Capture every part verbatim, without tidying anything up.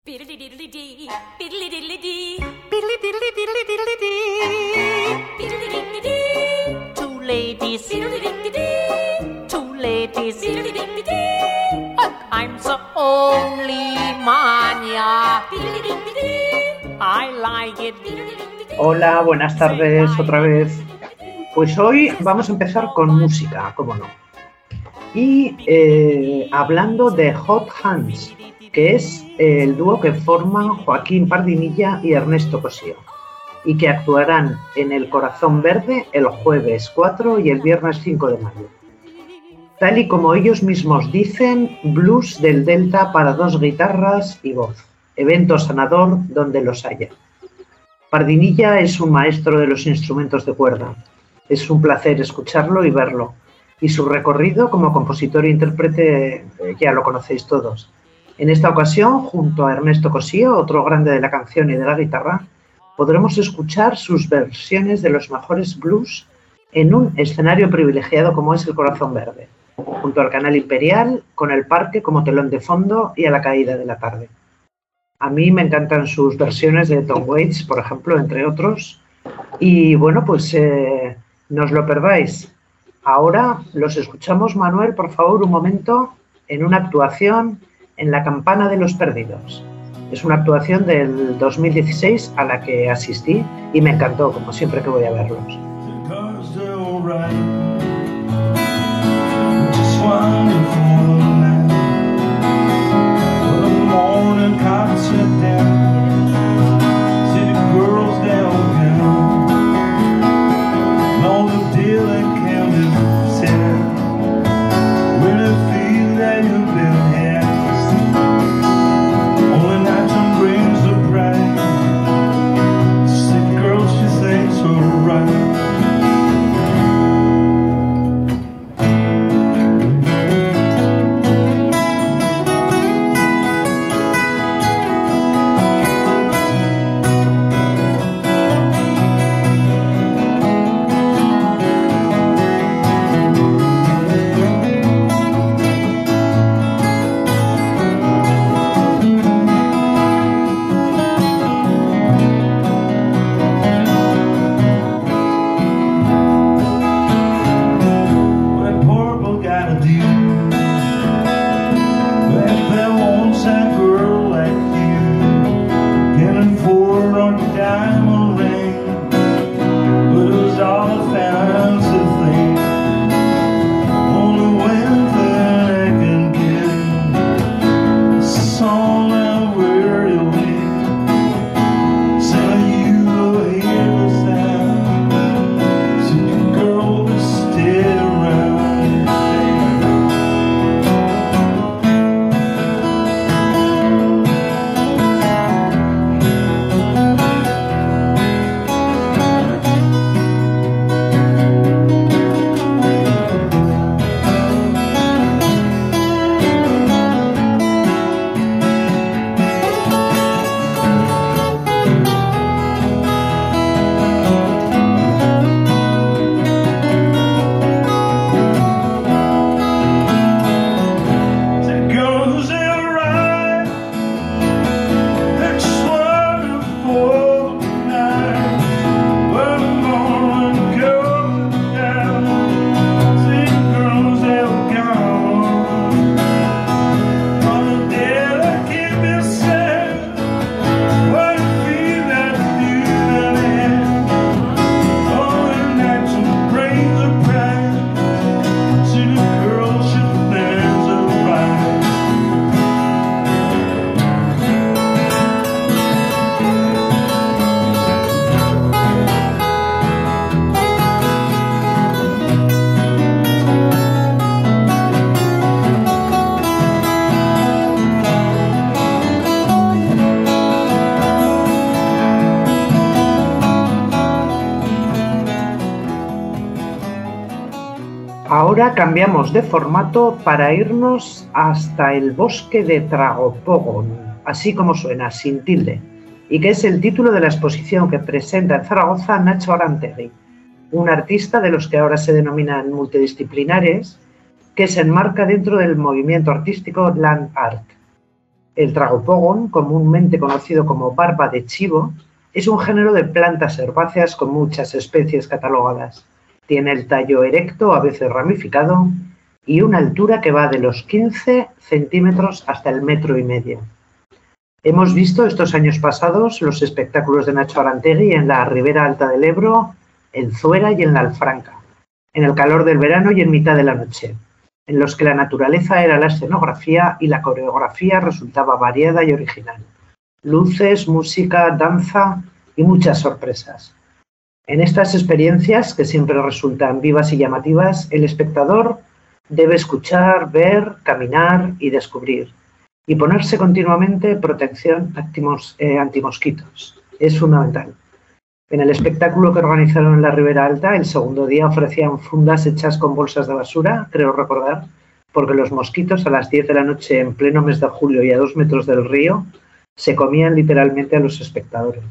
Two ladies, two ladies, I'm the only man, yeah. I like it. Hola, buenas tardes otra vez. Pues hoy vamos a empezar con música, cómo no. Y eh, hablando de Hot Hands, que es el dúo que forman Joaquín Pardinilla y Ernesto Cosío, y que actuarán en El Corazón Verde el jueves cuatro y el viernes cinco de mayo. Tal y como ellos mismos dicen, blues del Delta para dos guitarras y voz, evento sanador donde los haya. Pardinilla es un maestro de los instrumentos de cuerda. Es un placer escucharlo y verlo. Y su recorrido como compositor e intérprete eh, ya lo conocéis todos. En esta ocasión, junto a Ernesto Cosío, otro grande de la canción y de la guitarra, podremos escuchar sus versiones de los mejores blues en un escenario privilegiado como es El Corazón Verde, junto al Canal Imperial, con el parque como telón de fondo y a la caída de la tarde. A mí me encantan sus versiones de Tom Waits, por ejemplo, entre otros. Y bueno, pues eh, no os lo perdáis. Ahora los escuchamos, Manuel, por favor, un momento, en una actuación en La Campana de los Perdidos. Es una actuación del dos mil dieciséis a la que asistí y me encantó, como siempre que voy a verlos. Ahora cambiamos de formato para irnos hasta el bosque de Tragopogon, así como suena, sin tilde, y que es el título de la exposición que presenta en Zaragoza Nacho Arantegui, un artista de los que ahora se denominan multidisciplinares, que se enmarca dentro del movimiento artístico Land Art. El tragopogon, comúnmente conocido como barba de chivo, es un género de plantas herbáceas con muchas especies catalogadas. Tiene el tallo erecto, a veces ramificado, y una altura que va de los quince centímetros hasta el metro y medio. Hemos visto estos años pasados los espectáculos de Nacho Arantegui en la Ribera Alta del Ebro, en Zuera y en la Alfranca, en el calor del verano y en mitad de la noche, en los que la naturaleza era la escenografía y la coreografía resultaba variada y original. Luces, música, danza y muchas sorpresas. En estas experiencias, que siempre resultan vivas y llamativas, el espectador debe escuchar, ver, caminar y descubrir, y ponerse continuamente protección antimos, eh, antimosquitos. Es fundamental. En el espectáculo que organizaron en la Ribera Alta, el segundo día ofrecían fundas hechas con bolsas de basura, creo recordar, porque los mosquitos a las diez de la noche en pleno mes de julio y a dos metros del río se comían literalmente a los espectadores.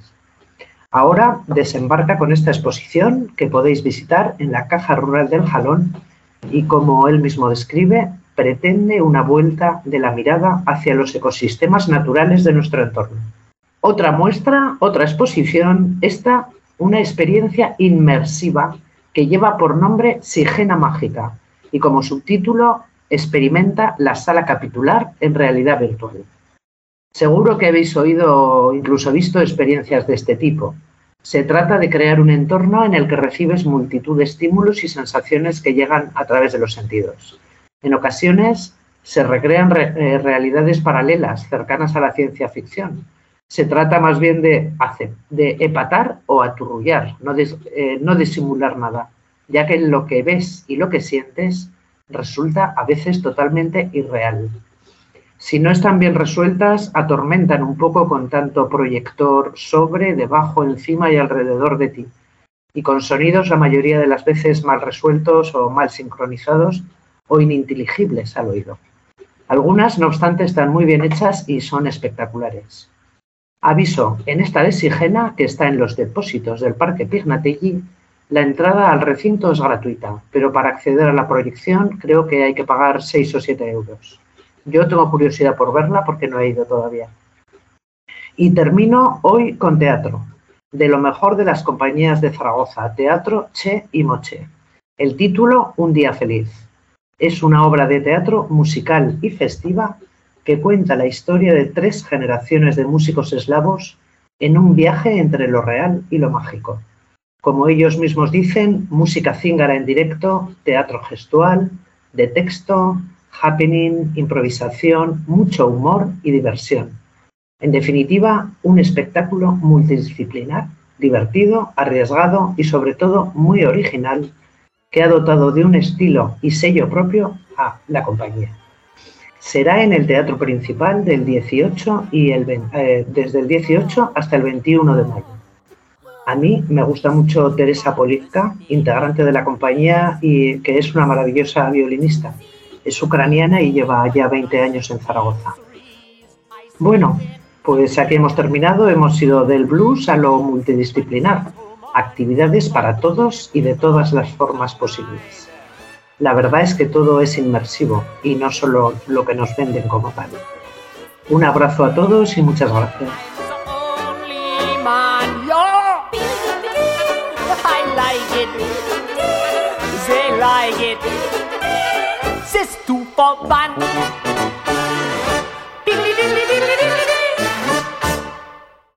Ahora desembarca con esta exposición que podéis visitar en la Caja Rural del Jalón y, como él mismo describe, pretende una vuelta de la mirada hacia los ecosistemas naturales de nuestro entorno. Otra muestra, otra exposición, esta una experiencia inmersiva que lleva por nombre Sigena Mágica y como subtítulo experimenta la sala capitular en realidad virtual. Seguro que habéis oído o incluso visto experiencias de este tipo. Se trata de crear un entorno en el que recibes multitud de estímulos y sensaciones que llegan a través de los sentidos. En ocasiones se recrean re- eh, realidades paralelas cercanas a la ciencia ficción. Se trata más bien de, hacer, de epatar o aturrullar, no de, eh, no de simular nada, ya que lo que ves y lo que sientes resulta a veces totalmente irreal. Si no están bien resueltas, atormentan un poco con tanto proyector sobre, debajo, encima y alrededor de ti, y con sonidos la mayoría de las veces mal resueltos o mal sincronizados o ininteligibles al oído. Algunas, no obstante, están muy bien hechas y son espectaculares. Aviso, en esta de Sigena, que está en los depósitos del Parque Pignatelli, la entrada al recinto es gratuita, pero para acceder a la proyección creo que hay que pagar seis o siete euros. Yo tengo curiosidad por verla porque no he ido todavía. Y termino hoy con teatro, de lo mejor de las compañías de Zaragoza, Teatro Che y Moche. El título, Un día feliz. Es una obra de teatro musical y festiva que cuenta la historia de tres generaciones de músicos eslavos en un viaje entre lo real y lo mágico. Como ellos mismos dicen, música cíngara en directo, teatro gestual, de texto, happening, improvisación, mucho humor y diversión. En definitiva, un espectáculo multidisciplinar, divertido, arriesgado y sobre todo muy original, que ha dotado de un estilo y sello propio a la compañía. Será en el Teatro Principal del dieciocho y el, eh, desde el dieciocho hasta el veintiuno de mayo. A mí me gusta mucho Teresa Polivka, integrante de la compañía y que es una maravillosa violinista. Es ucraniana y lleva ya veinte años en Zaragoza. Bueno, pues aquí hemos terminado. Hemos ido del blues a lo multidisciplinar. Actividades para todos y de todas las formas posibles. La verdad es que todo es inmersivo y no solo lo que nos venden como tal. Un abrazo a todos y muchas gracias. C'est tout for fun.